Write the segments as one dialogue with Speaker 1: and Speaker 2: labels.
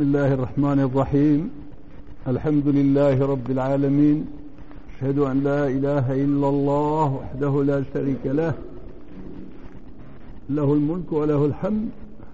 Speaker 1: الله الرحمن الرحيم. الحمد لله رب العالمين، أشهد أن لا إله إلا الله وحده لا شريك له، له الملك وله الحمد،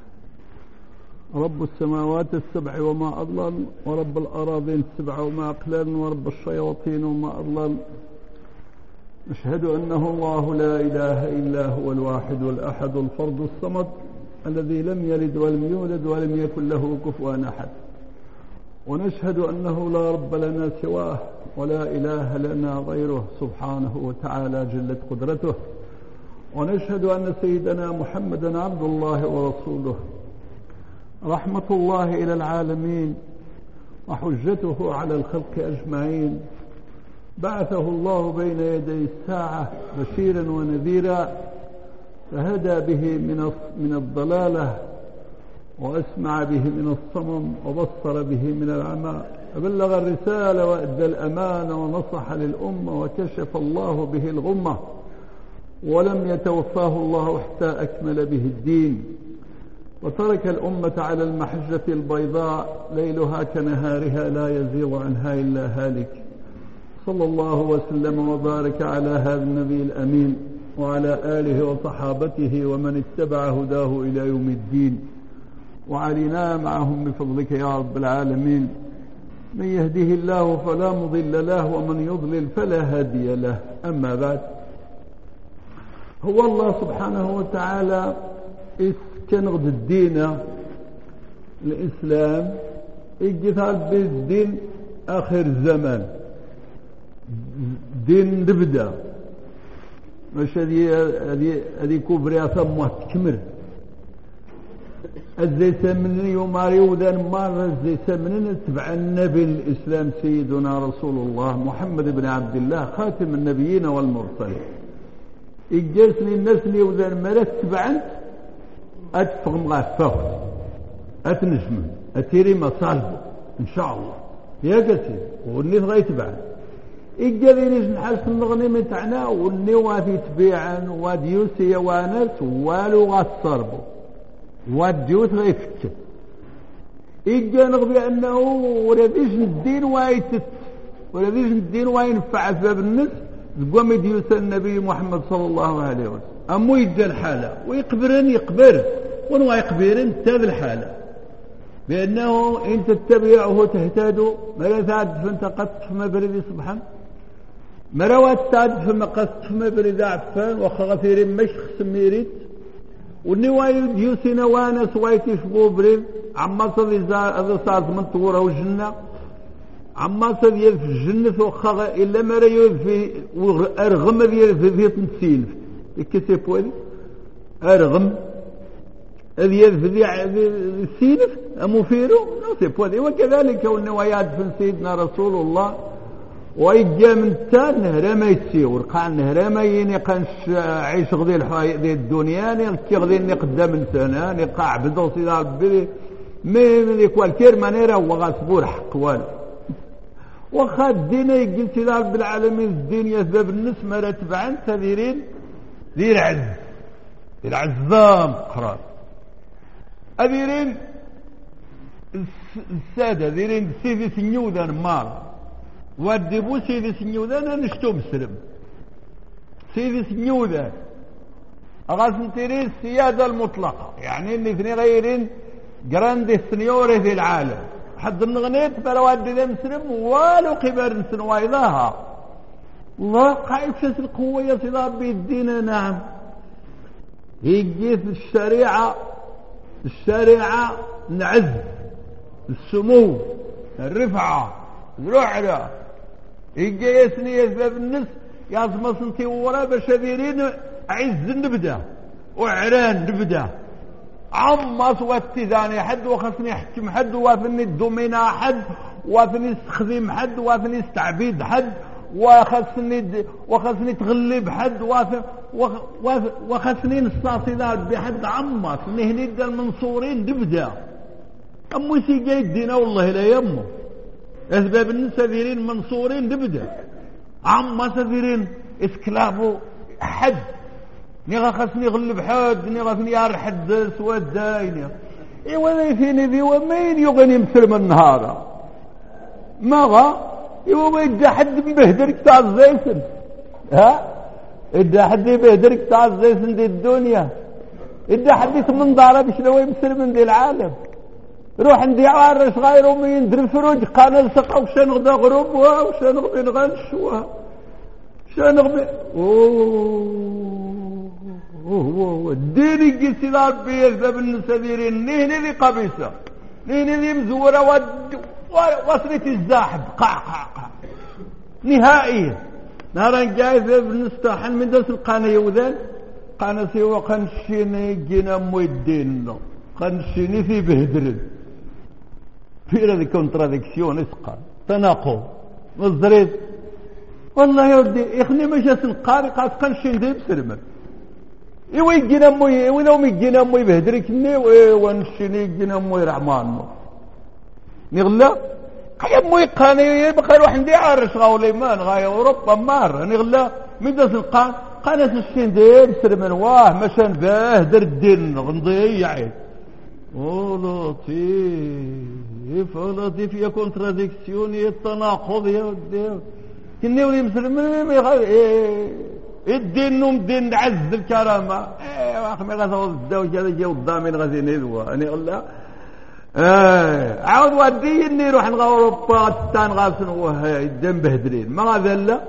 Speaker 1: رب السماوات السبع وما أضلل، ورب الأراضين السبع وما أقلل، ورب الشياطين وما أضلل. أشهد أنه الله لا إله إلا هو الواحد الأحد الفرد الصمد الذي لم يلد ولم يولد ولم يكن له كفوا أحد. ونشهد أنه لا رب لنا سواه ولا إله لنا غيره سبحانه وتعالى جلت قدرته. ونشهد أن سيدنا محمدا عبد الله ورسوله، رحمة الله إلى العالمين وحجته على الخلق أجمعين. بعثه الله بين يدي الساعة بشيرا ونذيرا، فهدى به من الضلالة، وأسمع به من الصمم، وبصر به من العمى، فبلغ الرسالة وأدى الأمانة، ونصح للأمة، وكشف الله به الغمة، ولم يتوفاه الله حتى أكمل به الدين، وترك الأمة على المحجة البيضاء ليلها كنهارها لا يزيغ عنها إلا هالك. صلى الله وسلم وبارك على هذا النبي الأمين وعلى آله وصحابته ومن اتبع هداه إلى يوم الدين، وعلينا معهم بفضلك يا رب العالمين. من يهده الله فلا مضل له، ومن يضلل فلا هادي له. أما بعد، هو الله سبحانه وتعالى كنغد الدين الإسلام يجثال بالدين آخر الزمان، دين نبدأ مش هذه كبرى ثم تكمل الزي سمنني وماري وذن مار الزي سمنني تبع النبي الإسلام سيدنا رسول الله محمد بن عبد الله خاتم النبيين والمرسلين. إجلسني الناس اللي وذن مرت تبعا أتفهم غافه أتنجم أتيري مصالبه إن شاء الله يا قسيم، والناس غيتبعا إجابينيش نحس النغني تاعنا، والني وافي تبيعا وديوسي وانس والو غصربو وديوس غيفكت. إجا نغبي أنه ورابيش الدين وايتت ورابيش الدين واينفع باب الناس قوم ديوس النبي محمد صلى الله عليه وسلم. أمو يجا الحالة ويقبرن يقبر ونوا يقبرن تاب الحالة، بأنه إن تتبعه تهتدوا ملا تعد فانت قطف ما بريد سبحان مروات تعد فما قطف ما بريد عفان وخغفير مش خسميريت والنوايا ديوسنا وانا سوايتي شبو بريد عما صدي هذا صارت من طورة وجنة عما صدي في الجنة وخغ إلا ما رأيو في أرغم في تنسيل كيسي بوالي أرغم هذه السيلف أموفيرو نصيب. وكذلك النوايات في سيدنا رسول الله ويجا من التان نهر ما يتسيور قاع نهر ما ينقنش عيش غذي الحي الدنيا نكي غذي نقدم السنة نقاع بدو سيدا ربي من يكوال كير ما نرى وغاسبور حق والو وخا الدين يجي سيدا رب العالمين الدين يسبب الناس ما رتبعا تذيرين ذي العزام قرار أذيرين السادة ذيرين سيدي سنيوذان مار ودبو سيدي سنيوذان نشتو مسلم سيدي سنيوذان أغاسنتيرين السيادة المطلقة، يعني ان اثنين غيرين جراندي سنيوري في العالم حد النغنيت فلواد ذا مسلم والو قبر سنوايضاها الله قاعد شاس القوة يا سيدي ربي الدين. نعم يجيث الشريعة العز السمو الرفعة الرعلة يجي يسني يسبب الناس يازم صنتي ورا بشذيرين عز نبدا وعران نبدا عما سواتي ذاني حد وخصني حكم حد وافني الدومينا حد وافني استخدم حد وافني استعبيد حد وخصني تغلب حد وخصني نستاصلات بحد عماس نهنيد المنصورين نبدا أمو سيجي الدين والله لا يمو أسباب الناس ذيرين منصورين نبدا عماس ذيرين اسكلابو حد نيغا خصني يغلب حد نيغا خصني يار حد سواد داين إيوا فيني ذي ومين يغني مثل من نهار ما غا إيوا ما يدى حد بهدرك تاع الزيتن ها يدى حد بهدرك تاع الزيتن دي الدنيا يدى حد من دارة بشنو يمثل من دي العالم روح ندي عارش غير مين در فروج قال سقى وش نغدا غروب وش نغبي نغنش وش نغبي اوه الدين يجي سلاب بيذهب النسديرين نهني ذي قبيسة نهني ذي مزورة وصلت الزاحب قع نهائيا نهارا جايز بنستحن من دس القانا يوذان قانا سيوا قنشيني جينا مويدين قنشيني في بهدرن في هذه كونتراديكسيون اسقى تناقض مصدريت والله يا ودي اخني مش القاري قاس قنشين دي بسرمه ايوا يجينا موي ايوا لو يجينا موي بهدركني ونشيني يجينا موي رحمان نغلا قيا موي قاني يبقى يروح ندي عارش غاولي مان غاية اوروبا مار نغلا من داس القان قناه الشين دي بسرمه واه مشان بهدر الدين غنضيع لطيف يا كونتراديكسيون يا التناقض يا ودي كني ولي مسلمين الدين دين عز الكرامه واخ ما غاز الزوج هذا جاو الضامن غادي ندوا انا والله عاود ودي اني نروح نغوروبا تان غاسن واه الدم بهدرين ما غادا لا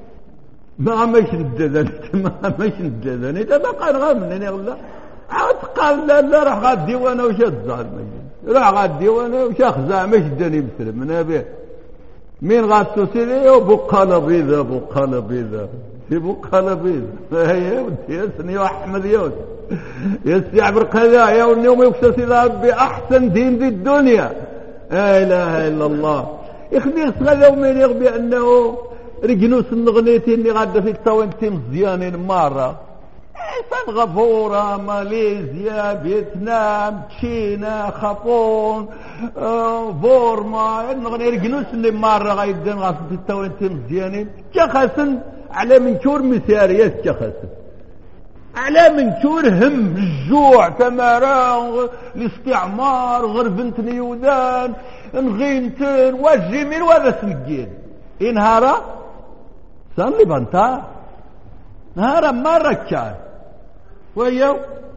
Speaker 1: ما ماش ندزن ما ماش ندزن انت بقى نغامنني والله عاد قال لا راح غادي وانا وش الظالم راح غادي وانا وش اخزع مش داني مسلم من ابي مين غادتو سيدي بقاله بيضا بقاله بيضا في بقاله بيضا هي يا سني احمد يوسف يستعبر كذا يا واليوم يكسس ربي احسن دين في الدنيا لا اله الا الله يخدي غدا ومين يغبي انه رجنوس النغنيتي اللي غاده في التوانتي مزيانين مره سنغافورة ماليزيا فيتنام تشينا خابون فورما نغني رجنوس اللي مرة غايدين غاف في التوانتي مزيانين تشخصن على منشور مساريات تشخصن على منشور هم الجوع تمارا الاستعمار غرفنت نيودان نغينتن والجميل وهذا سنجين انهارا سنلي بانتا نهارا مرة كان وياو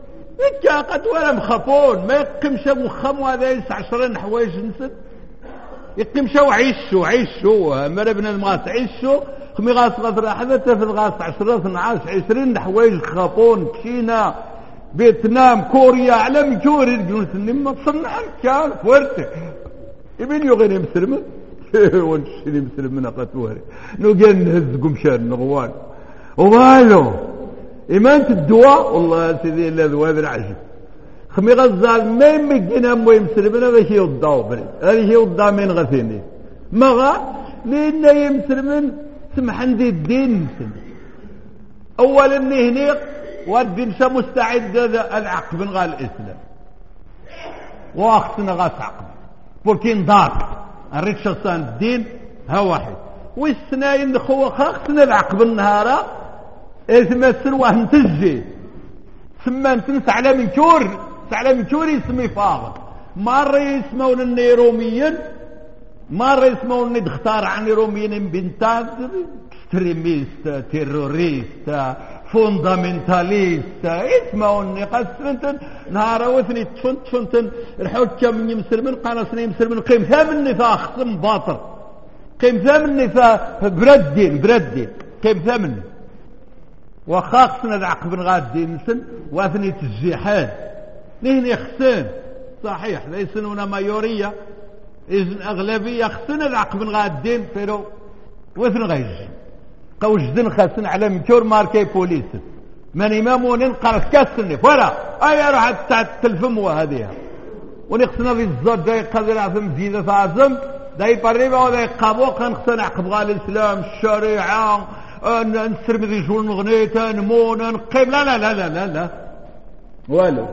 Speaker 1: قد ولا مخافون ما يقيمش مخم وهذا يسع 10 حوايج نسد يقيمش عيشوا مر بن المغاس عيشوا خمي غاس غدر حدث في الغاس 10 12 20 حوايج خافون تشينا فيتنام كوريا على مجوري الجنوس اللي ما تصنع كان فورتك يبين يغني مسلم ونشري مسلم من قطوري نوجن نهز قمشان نغوان ومالو إيمانة الدواء والله سيدي إلا ذواب العجب خمي غزال ما يمجينا موي مسلمين هذا شيء يضاو بريد هذا شيء يضاو من غثيني مغا لأن يمسلمين سمحن دي الدين مسلم أولا هنيق والدين مستعد العقب غا الإسلام واختنا غاس عقب بوركين دار الريت شخصان الدين ها واحد والسناين خو خاصنا العقب النهارة اسم وهم تجي سمان تنس على منشور يسمي فاغر مرة يسمون النيروميين مرة يسمون دختار عن روميين بنتاز اكستريميست تيروريست فوندامنتاليست يسمون قسمتن نهار وثني تفنتن الحكم من يمسلمن قانصني يمسلمن قيم ثامن النفاق خصم باطل قيم ثامن النفاق بردين قيم ثامن وخاصنا العقب غادي نسن واثني تجيحان نهني خسن صحيح ليسنون مايورية إذن أغلبية خسن العقب غادين فيرو واثن غيج قوجدن خسن على مكور ماركي بوليس من إمامون انقرس كسني فورا أي راح تلفم وهذه ونخسنا في الزود داي قدر عظم زيادة عظم داي بريبا وداي قابوق نخسن عقب غال الإسلام الشريعة نسرب ذي جول مغنيتا نمونا نقيم لا والو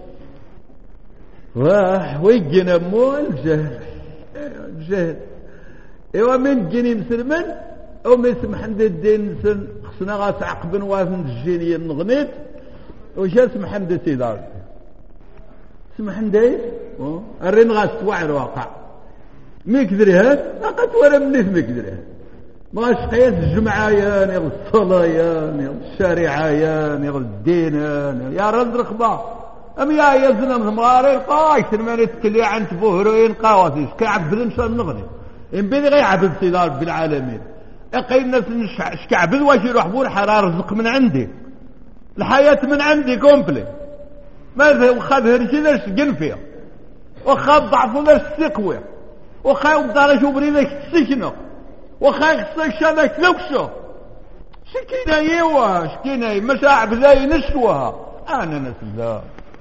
Speaker 1: ويجينا مو الجهل ايوا من جيني مسلمن او ما يسمح عند الدين خصنا غاس عقبن واثن الجيني نغنيت وش اسم حمد سيدار سمح ندايس الرين غاستوع الواقع ميكدريهات لقد ولا منيت ميكدريهات ما شقيت الجمعيان يا الصلايان يا الشارعيان يا الدينان يا رد رخبة أم يا زنا مزمارين قايس الماني تكلي عن تبوهروين قواسيش كيعبد إن شاء الله نغني إن بيدي غيعبد سيدي رب العالمين اقيل الناس شكعبد واش يروح بور حرار رزق من عندي الحياة من عندي كومبلي ماذا وخذ هرشي لاش سجن فيها وخذ ضعفو لاش تقوي وخا يبدأ شو بريدك تسجنه وخا يخصك شادك لوكسو شكينا يوا شكينا مشاعب ذاي نشوها انا نسلا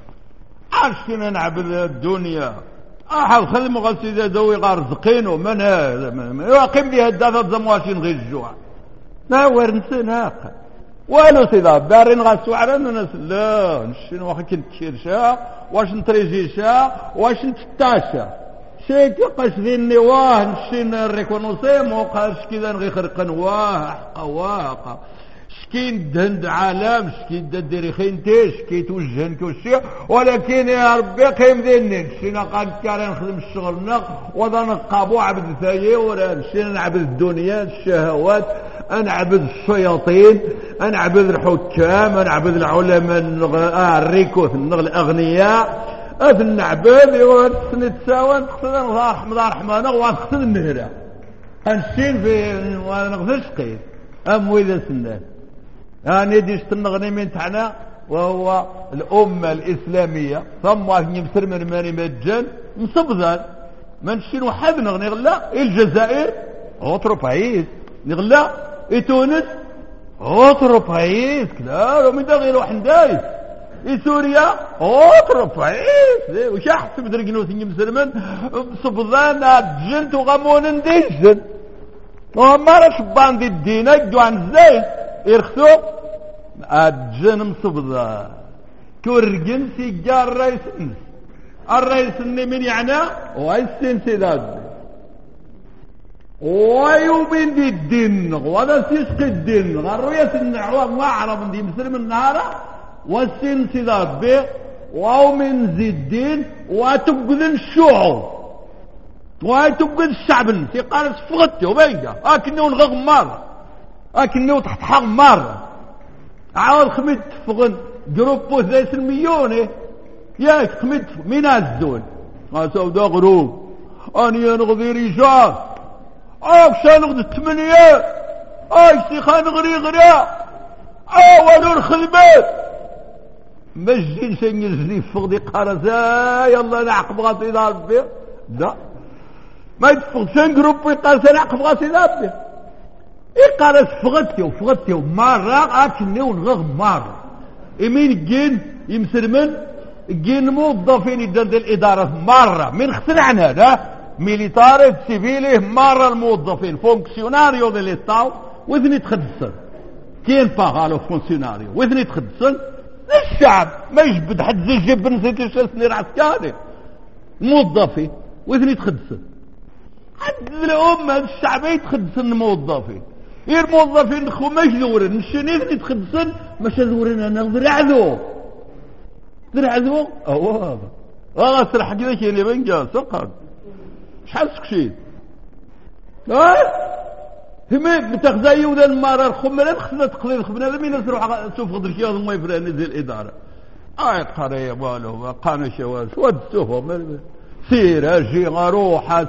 Speaker 1: عشكنا نعبد الدنيا احد خدمه غسيدة دوي غارزقينه من هذا يقيم بها الدافة زمواشين غير الجوع لا ورنسين هاقا والو سيدا بارين غاسو عرانا نسلا نشين واخا كنت كيرشا واش نتريجيشا واش نتتاشا شيكي قشديني واه نشين الريكونوسيم وقاش كذا نغي خرقن واه حقا واقا شكين دهند عالم شكين ديري خينتي شكي توجهن كوشي ولكن يا ربي قيم ذيني نشينا قاد كاري نخدم الشغلنا وذا نقابو عبد ثايي ولا نشينا نعبد الدنيا الشهوات نعبد الشياطين نعبد الحكام نعبد العلماء الريكوث الاغنياء نعبد ونتساوى نقصد مدار رحمانه ونقصد النهرة هنشين في ونقصد شقيد وإذا سنان يعني ديش النغنيمين تاعنا وهو الأمة الإسلامية ثم يمسر من ماني مجان مصبذان ما نشين وحد نغني غلا الجزائر اوترو بايس نغلا تونس اوترو بايس كلا ومن دا غير واحد دايس سوريا اوترو بايس وش احسب درقنوث يمسر من مصبذان جنت وغمون نديجن وما راش باندي الدين يدو عن الزيت يرخصو الجن مصبذا كورجن سيجار الرئيس من يعني ويسين سيداد ويوبين دي الدين وهذا سيسقي الدين غروية النعوة ما عرب دي مسلم النهارة والسين سيداد بي واو من زي الدين وتبقذ الشعور وتبقذ الشعب في قارس فغتي وبيجا اكنه نغغ مرة اكنه تحت حق مرة عاود خميت فغن جروبو ذي سلميوني ياك خميت من الزون ما سودا غروب اني نغذي رجال شا نغذي الثمانية سيخا نغري غراء ولو الخدمات مجين سنجزلي فغدي قارسا يلا نعقب غاطي ضربي لا ما يتفغ سن جروبو يقارسا نعقب غاطي ضربي قارس فغتي ومارة اكني ونغغ مارة امين جين يمسرمن جين موظفين يدند الادارة مرة من خسر عن هذا ميليتاري سيفيلي مرة الموظفين فونكسيوناريو دي ليستاو وذني تخدسن كين باغالو فونكسيوناريو وذني تخدسن الشعب ما يجبد حد زي جيب بنزيتي شاسنير عسكري موظفين وذني تخدسن حد الامة الشعب يتخدسن موظفين الموظفين خو ما يزورن الشنيد يتخدسن مش يزورن انا درعذو هذا سرح كذا كاين اللي بنجا سقط شحال سكشيت هم بتخزاي ولا المرة الخمرة خصنا تقضي الخبنة لم ينسروا سوف غدر كي ما يفرق نزل الإدارة قرية والو قانا شواز ود سوف سير اجي روح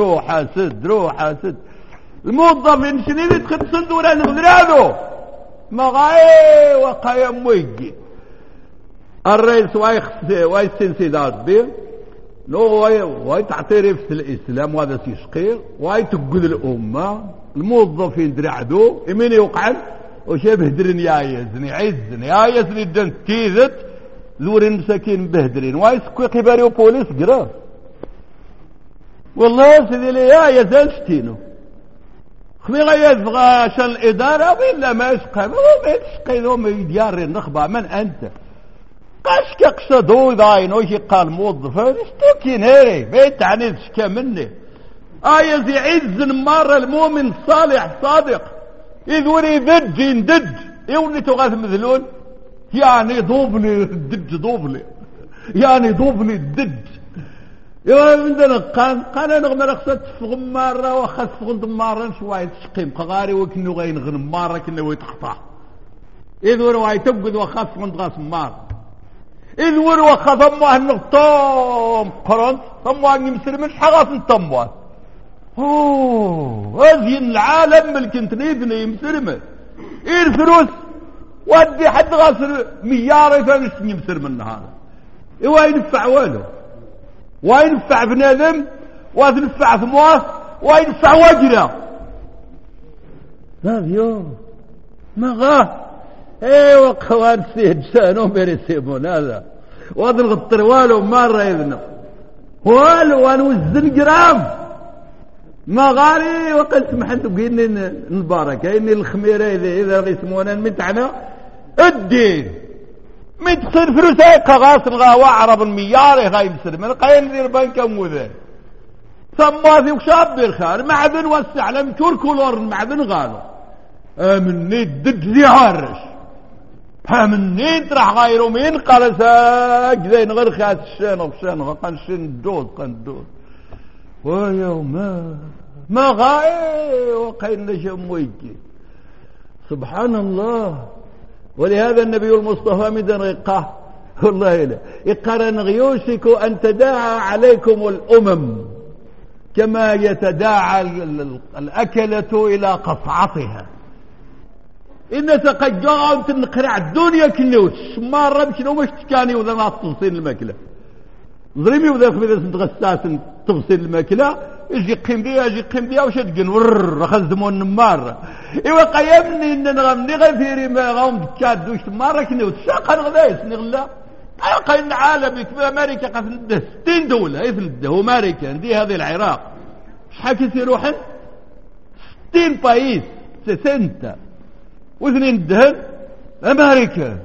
Speaker 1: سد الموظفين شنين يتخدسن دوران غدرانو ما غاي وقايم ويجي الرئيس وايسين سيدات بيه واي تعترف في الاسلام وهذا تشقير واي تقول الامه الموظفين درعدو يمين يوقعن وشي بهدرين يا يزني الدن تيزت لورين مساكين بهدرين واي سكوي قباري وبوليس قرا والله سيدي لي يا يزال شتينو خمي غير عشان الاداره ولا ما يشقى ما يديار النخبه من انت قاش كقصدو داين وشي قال موظف اشتكي ناري بيت عني تشكى مني زي عز مرة المؤمن الصالح صادق إذ وري ذج يندج يولي تغاث مذلون يعني ضوبلي الدج ضوبلي يعني ضوبني الدد يا عندنا قان انا غير خصها تفغ مره واخا تفغ مره شويه تسقيم قغاري وكنو غينغن مره كنو يتقطع اذ ورا يتبقد واخا تفغ غاس مره اذ ورا واخا ثموه النقطوم قرنت ثموه يمسر مش حغاس نطموه هذه العالم اللي كنت نيدني يمسرمه ايه الفلوس ودي حد غاسر مليار فانش يمسر من هذا ايه ينفع والو وينفع بنادم وينفع ثموه وينفع وجره هذا يوم ما غاه ايه وقوان سيد سانو بيرسيبون هذا وهذا الغطر والو مرة يذنب والو وانوزن جرام ما غاري وقلت محد بقيني نبارك اني الخميرة اذا يسمونا المتعنى الدين متخير فلوسك غاس الغاوة عرب المياري غاي مسلم القاين ذي البنك موذي ثم ذي وشاب بالخار معدن والسعلم كور كولور المعدن غالو امني الدد ذي عارش امني ترح غايرو مين قال ساك زين غير خاس الشان قنشن دوز قندوز ويوم ما غاي وقين نجم ويجي سبحان الله. ولهذا النبي المصطفى مدن رقاه والله لا يقرن غيوشك أن تداعى عليكم الأمم كما يتداعى الأكلة إلى قصعتها إن تقجعوا تنقرع الدنيا كنوش ما ربش لو مش تكاني وذا ما تفصيل الماكلة ظلمي وذا خميدة تغساس تفصيل الماكلة يجي قيم بيها وش تقن ورر خزمون النمار ايوا قيمني ان نغمني غير ما غاوم تشادوش مره كني وتشاقن غدايس نغلا قاين عالمي في امريكا قف 60 دوله يفلده امريكا دي هذه العراق شحال كيروحن 60 بايس 60 واثنين دهن امريكا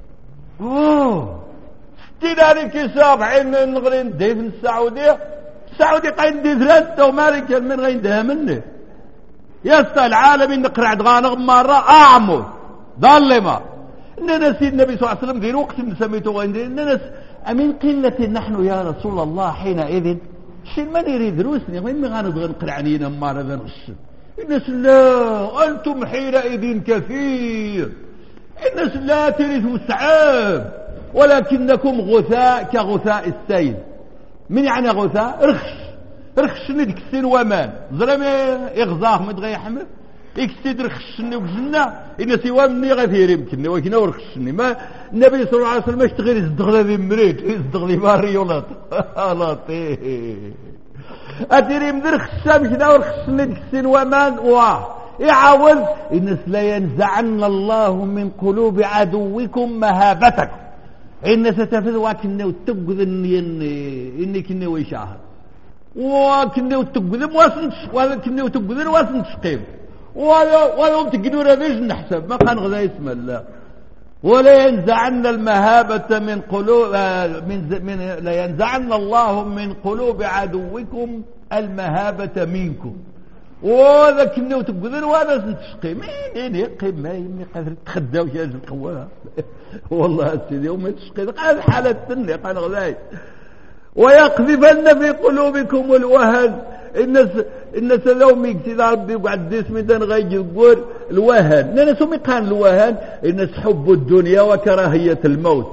Speaker 1: 60 هذيك 70 نغرين دي في السعوديه قاين دي 3 امريكا من غيندها منه يسأل العالم إن قرعت غانغ مرة أعمل ظلمة إننا سيد النبي صلى الله عليه وسلم ذي وقت سميته غيندين إننا أمين قلة نحن يا رسول الله حينئذ شين من يريد روسني وين غاندغن قرعنين مرة ذا نص الناس لا أنتم حينئذ كثير الناس لا ترثوا السعاب ولكنكم غثاء كغثاء السيل من يعني غثاء رخشني ديك السن ومان ظلمي يغزاه مدغي يحمل يكسيد رخشني وجنة إن سوا مني غثير يمكنني ولكن ورخشني ما النبي صلى الله عليه وسلم اشتغل يصدغ ذي مريد يصدغ لي ماريولات لطيف أدري مدر خشام كذا ورخشني ديك السن ومان يعاود إن لا ينزعن الله من قلوب عدوكم مهابتكم إن ستفذ وكنه تبغض إني كنه ويشاهد وكنه تقبذ وكنه تقبذ واسن تشقيم ويوم تقدر ذيش نحسب ما كان غذا اسم الله ولا ينزعن المهابة من قلوب لا ينزعن الله من قلوب عدوكم المهابة منكم وذا كنه تقبذ واسن تشقيم مين يقيم ما يمي قادر تخدى وش يجب قواها والله سيدي يوم تشقيم قال حالة التنية قال غذاي ويقذفن في قلوبكم الوهن الناس لو يكتذا ربي يقعد اسمي دان غير يقول الوهن الناس هم كان الوهن الناس حب الدنيا وكراهية الموت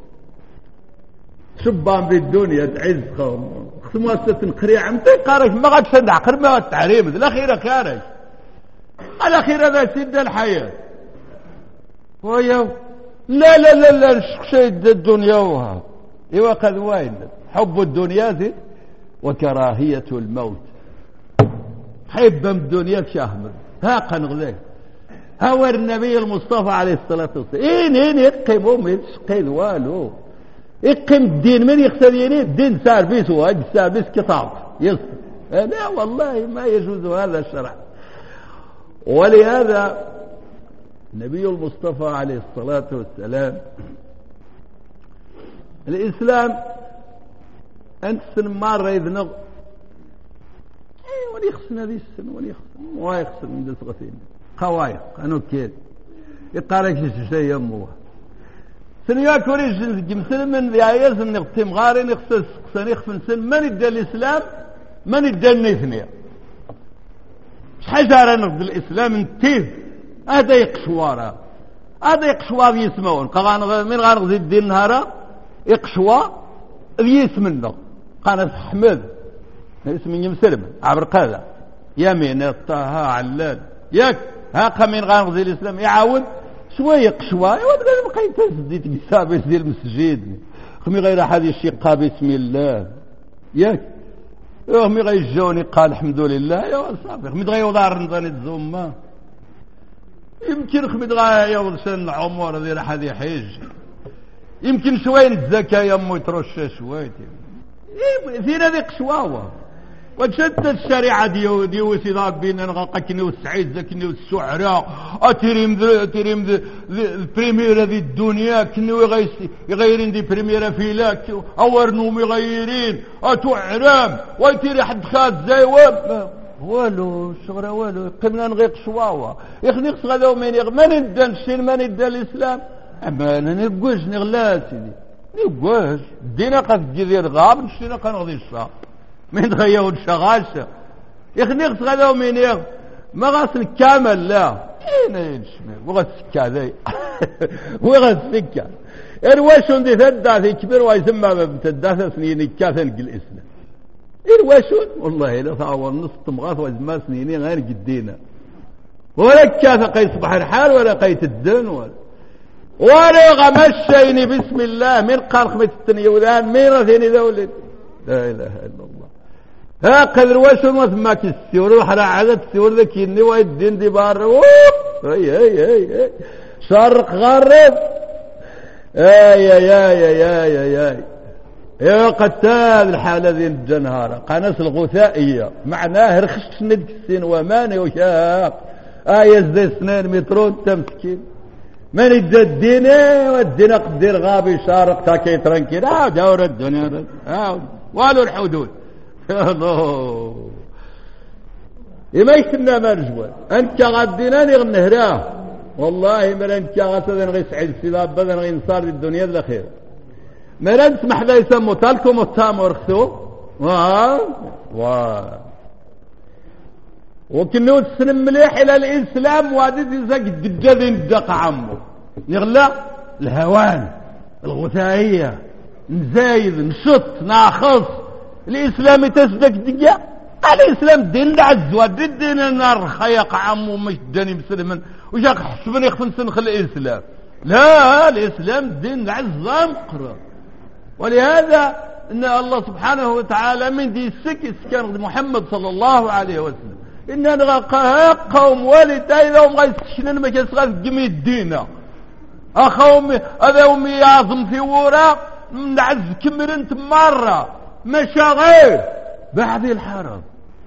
Speaker 1: شبان بالدنيا تعز خصموا ستنقري عمتي قارش ما غاد سند عقر ما غاد تعريم الاخيرة كارش الاخيرة ذا سد الحياة ويا لا شيء الدنيا وها ايوا قد وين حب الدنيا ذي وكراهية الموت حب الدنيا شهمر ها قنغذي هو النبي المصطفى عليه الصلاة والسلام إن يقيموا من سقيل والو يقيم الدين من يختاريني الدين سار بيس واجد سار بيس كتاب يصف لا والله ما يجوز هذا الشرع. ولهذا النبي المصطفى عليه الصلاة والسلام الإسلام أنت السن مرة يذنغ ولي يخصن هذه السن ولي يخصن ويخصن من دسغتين قوايق أنو كيد يقارك شيء يموه سنيا كوريج مسلم يا يزن نغتم غارين يخصص سني خفنسن من يدى الإسلام من يدى النثنية شحال راه نقد الإسلام نتيه هذا يقشوارا هذا يقشوا يسمعون من غنغزي الدين نهارا يقشوا يسمنا قال حمد اسمي مسلم عبر قاذا يمين طه علال ياك هاكا من غنغزي الإسلام يعاود شويه قشوه وتقول بقى تزيد تقسابي ديال المسجد خمي غير هذه الشيء قال بسم الله ياك خمي غيجوني قال الحمد لله يا صافي خمي غيوض رمضان الزومه يمكن خمي غيوض سن عمر ديال هذه حج يمكن شويه الزكاه يا امي ترش شويه فينا ذيك قشواوه وشدت الشريعة ديو سيد ربنا نغاقكني والسعيد ذاكني والسعراء اتريم البريميرا ذي الدنيا كني يغيرين دي بريميرا فيلاك اورنوم يغيرين اتعرام ويتيري حد خاد زي والو الشغرة والو قمنا نغيق شواوة يخنيق صغادو من ندى الشين من ندى الاسلام اما انا نقوش نغلا سيدي نقوش دينا قد جزير غاب نشتينا قنغضي الشاق من تغيروا الشغاشة يخنيق تغيروا من ما غاسل كامل لا اين ينشمي وغا السكة ذي وغا السكة ارواشون دي ثداثي كبير ويسمى بتداثة سنين كاثن قل اسنا ارواشون والله لا ثاور نص تمغاث ويزمى سنيني غير قدينا ولا كاثة قيت صباح الحال ولا قيت الدن ولا غمشيني بسم الله من قارخ التنيودان مين ثاني ذولد لا اله الا الله ها قدر واشون وثماك السيور وحرا عدد السيور ذاك يني ويدين دي بار هي شرق غرب اي يا قتال الحالة ذي الجنهارة قناص الغثائية معناه رخش ندك السين وماني وشاق زي سنين مترون تمسكين من يدى الدين والدين قدير غابي شارق تاكي ترنكين دور الدنيا والو الحدود الله إما يكنا ما رجوان أنت غادينا نغنهراه والله ما أنت غادينا نغي سعيد السلاب بدنا نغي نصار الدنيا الأخيرة ما نسمح ذا يسمو تالكم والتام ورخصو وكنو تسلم مليح إلى الإسلام وادي زاك الدجالين الدق عمو نغلا الهوان الغثائية نزايد نشط ناخص الإسلام تسدك دقيا الإسلام دين العزوة دين النار خيق عمو مش داني مسلما وجاك حسبني يخفن سنخ الإسلام لا الإسلام دين العزة مقرر ولهذا إن الله سبحانه وتعالى من دي السكس كان محمد صلى الله عليه وسلم إن نغاقها قوم والد إذا هم غيستشنن ما كيسغاث جميع الدين أخوم هذا هم يعظم في وراء نعز كمرنت مرة مشاغل بعد الحرم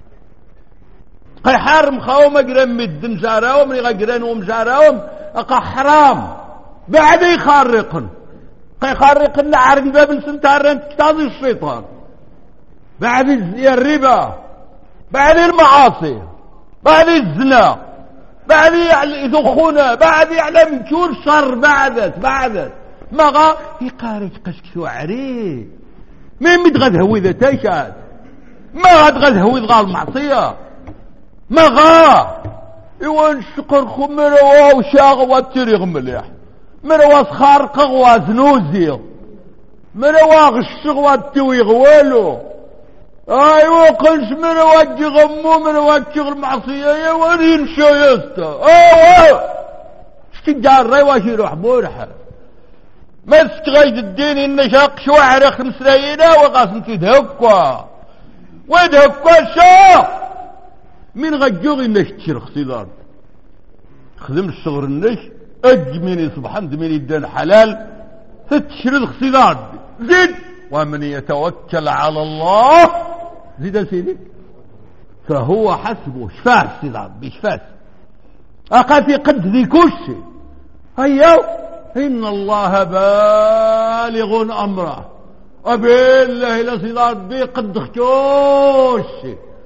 Speaker 1: قي حرم خوما قرن مدن جاراهم يغقرنهم جاراهم اقا حرام بعد يخرقن قي يخرقن عرق باب السنتارن تكتاضي الشيطان بعد الربا بعد المعاصي بعد الزنا بعد يدخونا بعد يعلم كل شر بعدت ما غا يقارك قشكشو عريق مين متغذ هوي ذا تيشاد ما غاد هوي ذا المعصية ما غا يوان شقر خمروا وشاغ واتريغ مليح مروا سخارق وازنوزي مروا غشغ واتوي غوالو ايوا قلش مروا اجي غمو مروا اجي المعصية يوان ينشو يستا شكي جار ريواشي يروح بورحة مسك غيد الدين إن شاق شوعر خمس ليلة وقاسم تدهكوا ودهكوا شاق من غجوغ إنش تشرخ سيدار خدم الشغر إنش أجميني سبحان دميني الدين حلال فتشرخ سيدار زيد ومن يتوكل على الله زيد سيدي فهو حسبه شفاس سيدار بشفاس أقاتي قد ذي كل شيء هيا إن الله بالغ أمره وبالله لصداد بي قد اختوش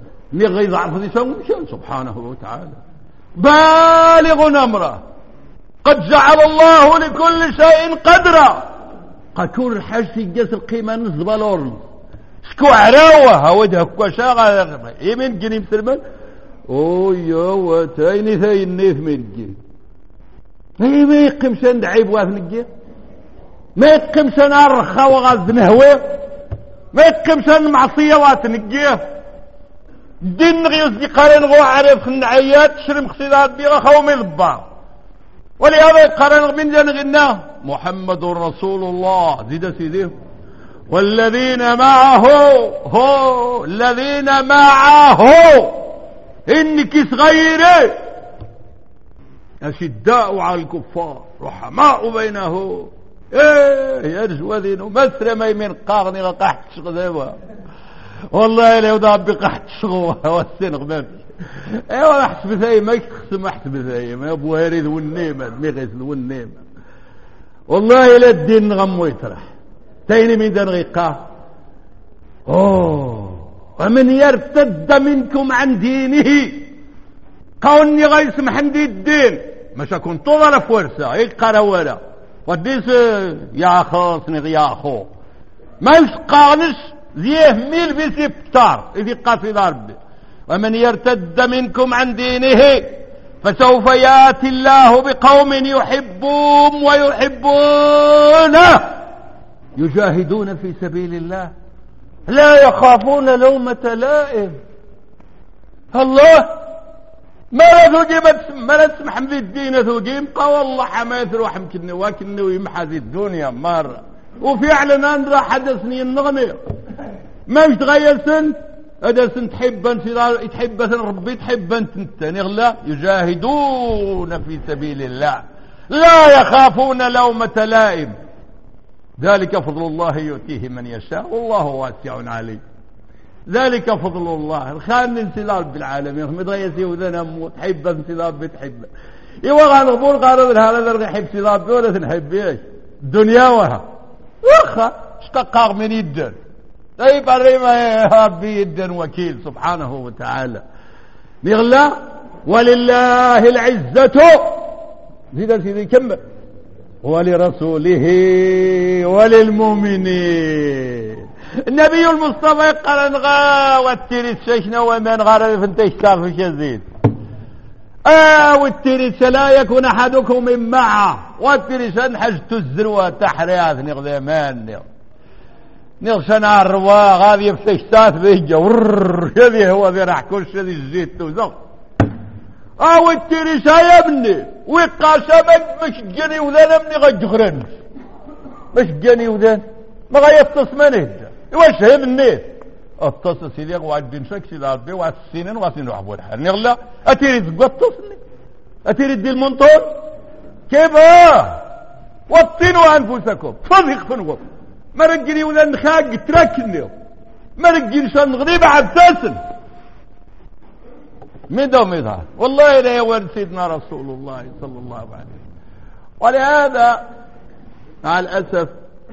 Speaker 1: نغي ضعف دي سبحانه وتعالى بالغ أمره قد جعل الله لكل شيء قدرا. قاتول الحاج في جاس القيمة نزبالورن شكو عراوة هاودها كوا شاغل يمين جنيب سلمان يو تايني ثاين نيف من جي ما يقيمش ندعيب واث نجي، ما يقيمش نرخى وغاز نهوي، ما يقيمش معصية واث نجيه. الدين غيوز قارن غو عارف النعيات شرم خصيدات بيغا خومي ضبا، ولهذا يقارن من جان غناه محمد رسول الله. زيد سيدي والذين معه هو الذين معه إنك صغيرة أشداء على الكفار رحماء بينه يرجو ذين مسرمي من قاغني قحت شغذبها والله لو ضاب قحت شغوها والسنغ ما ايوا احسب ثاي ما يخصم احسب ثاي ما ابو هاري ذو النيمه ميغيس ذو النيمه والله لا الدين غم ويطرح تايني من دان غيقاه. ومن يرتد منكم عن دينه قولني غيسمح عندي الدين مش كنت طول فرصه يقرا ولا وديس يا خاصني يا اخو ما يسقانش زيه ميل في سبتار إذا قصد ربي. ومن يرتد منكم عن دينه فسوف ياتي الله بقوم يحبهم ويحبونه يجاهدون في سبيل الله لا يخافون لومة لائم. الله ما لا تجيب ما لا تسمح بالدين تجيب والله حماية روح يمكن واكن ويمحى الدنيا مرة وفعلا أنا حدثني النغمة ما يتغير سن هذا سن تحب تحب ربي تحب انت لا يجاهدون في سبيل الله لا يخافون لومة لائم ذلك فضل الله يؤتيه من يشاء والله واسع عليم. ذلك فضل الله الخان انسلال بالعالم متغير سيوذنا مو تحب انسلال بتحب يوغا نقول قالوا هذا اللي يحب سلاب ولا تنحب ايش الدنيا وها وخا اشتقاق من يدن طيب الريما ربي يدن وكيل سبحانه وتعالى نغلا ولله العزة زيد سيدي كمل ولرسوله وللمؤمنين. النبي المصطفى قال نغا والتيريس شيشنا ومن غار فنتيش كافش يزيد والتيريس لا يكون احدكم من معه والتيريس انحجت الزروة تحريات نغذي مان نغشى نار روا غادي بسيشتات بيجا هذه هو ذي راح كل شيء الزيت توزق والتيريس يا ابني وقاشا مش جني وذان ابني غجغرن مش جني وذان ما غيبتص منه واش هي الناس اتصل سيدي وعدين شكسي الارض والسنين وغاسين وحبوا الحال نغلا اتيريد تقطصني اتيريد دي المنطور كيف وطنوا انفسكم فضيق فنوف ما رجلي ولا نخاق تركني ما رجلي شان غريب عبتاسن ميدا ميدا والله لا يورد سيدنا رسول الله صلى الله عليه وسلم. ولهذا مع الاسف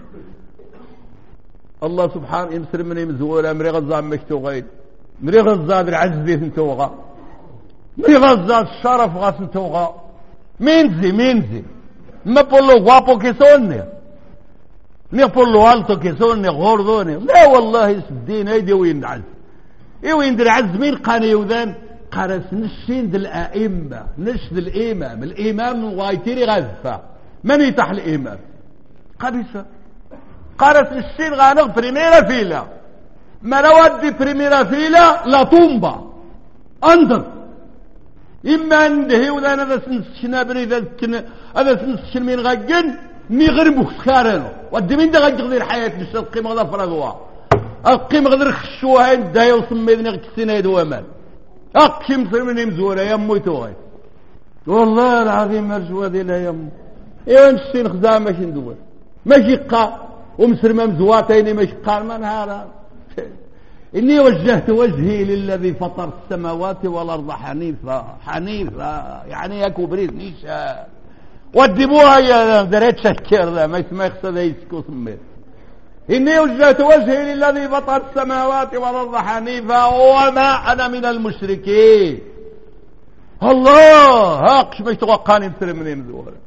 Speaker 1: الله سبحانه يمسر من يمزولا مري غزا مكتو غيد مري غزا العجز بيت انتوغا مري غزا الشرف غاس انتوغا مينزي ما بقولو غوابو كيسوني ني بقولو التو كيسوني غوردوني لا والله الدين هيدي وين عز وين در عز مين قاني يوذان قارس نشين دل الائمه نشد الامام وايتيري غزفه من يتح الامام قريسه قارس الشين غانغ بريميرا فيلا ما نودي بريميرا فيلا لا طومبا انظر اما عنده ولا انا سنسشنا بني هذا سنسشن من غجن مي غير مخارنو ودي من ده غير حياه مش القيمه غدا فرغوا القيمه غير خشوها عند يوصمدني كسينا دوامال اقسم سر من مزوره يا امي توغي والله العظيم مرجوه دي لا يم يا نشين خزام ماشي ندور ماشي قا ومسر ممزواتين مش قال من هذا إني وجهت وجهي للذي فطر السماوات والأرض حنيفا يعني يا كبريت نيشا ودبوها يا دريت شكر ذا ما يقصد يسكو سميت إني وجهت وجهي للذي فطر السماوات والأرض حنيفا وما أنا من المشركين. الله هاقش مش توقعني مسر من مزورة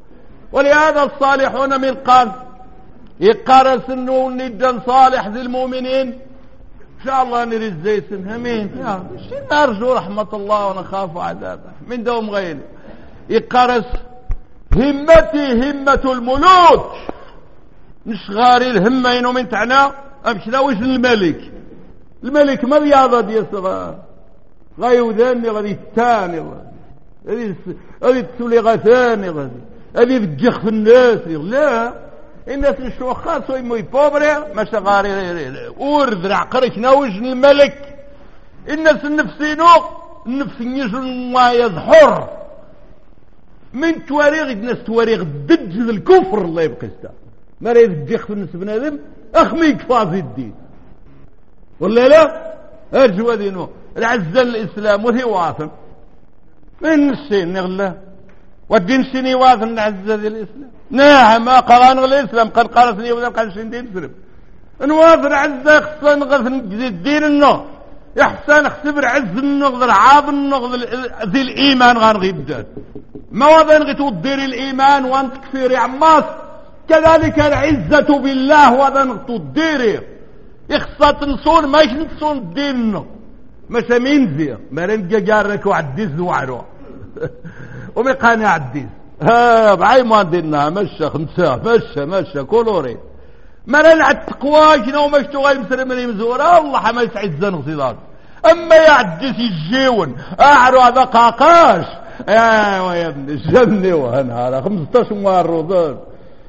Speaker 1: ولهذا الصالحون من قال يقارس انه ندا صالح ذي المؤمنين ان شاء الله نري الزيتن امين نرجو رحمة الله ونخاف عذابه من دوم غيري يقارس همتي همة الملوك نشغاري الهمين ومن تعنا امشنا وش الملك ما رياضة دي صغار غيوذاني غادي التاني غادي تسولي غثاني غادي يفجخ في الناس لا الناس الشوخات ويموي بوبري ما شغاري ورد رعقرك نوج الملك الناس النفسينو النفس يجل ما يظهر من تواريغ الناس تواريغ ضد الكفر الله يبقى استا ما راه يفجخ في الناس بنادم اخمي يكفازي الدين ولا لا ارجو دينو العزة الاسلام وهي واثم من السين نغلا والدين سيني واثم العزة الاسلام نعم قران الاسلام قد قرسني وذا قال شين دين سرب نواظر عزة خصنا نغفن الدين النغ يحسن خسبر عز النغ عاض النغ ذي الايمان غنغيب ما وضع غتودير الايمان وانت كفير يا عماس كذلك العزة بالله وضع غتودير يخصى تنصون ما يشنصون الدين مش مين زي ما رنجا جارك وعديز وعرو ومقاني عديز بعي ما دينا مشى خمسة مشى كولوري ما لنا التقوى شنو مشتو غير مسلمين مزورة الله ما يسعد زن صيدات اما يعديس يجيون اعرو هذا قاقاش يا ابني جني وانا على 15 مرة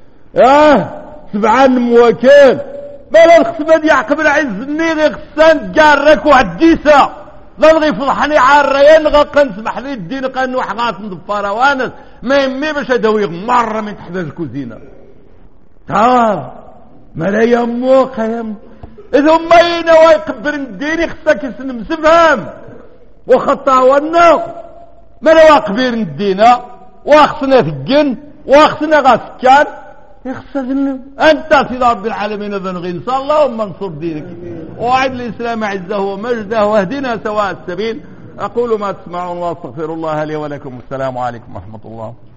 Speaker 1: سبعان موكل ما لا الخصبة يعقب العز النيغي خسان جارك وعديسة لا نغي فضحني عالريان غا نسمح لي الدين قانو حغات مضفارة وانس ما يمي باش ادويغ مرة من تحت الكوزينة تعال ما لا يموك يم اذا ما ينوى يقبر الدين خصك يسن مسفهم وخطا والنو ما لا يقبر الدين واخصنا في الجن واخصنا غاسكان يخصنا انت سيد رب العالمين اذن غنصى اللهم انصر دينك وعد الاسلام عزه ومجده واهدنا سواء السبيل اقول ما تسمعون واستغفر الله لي ولكم السلام عليكم ورحمة الله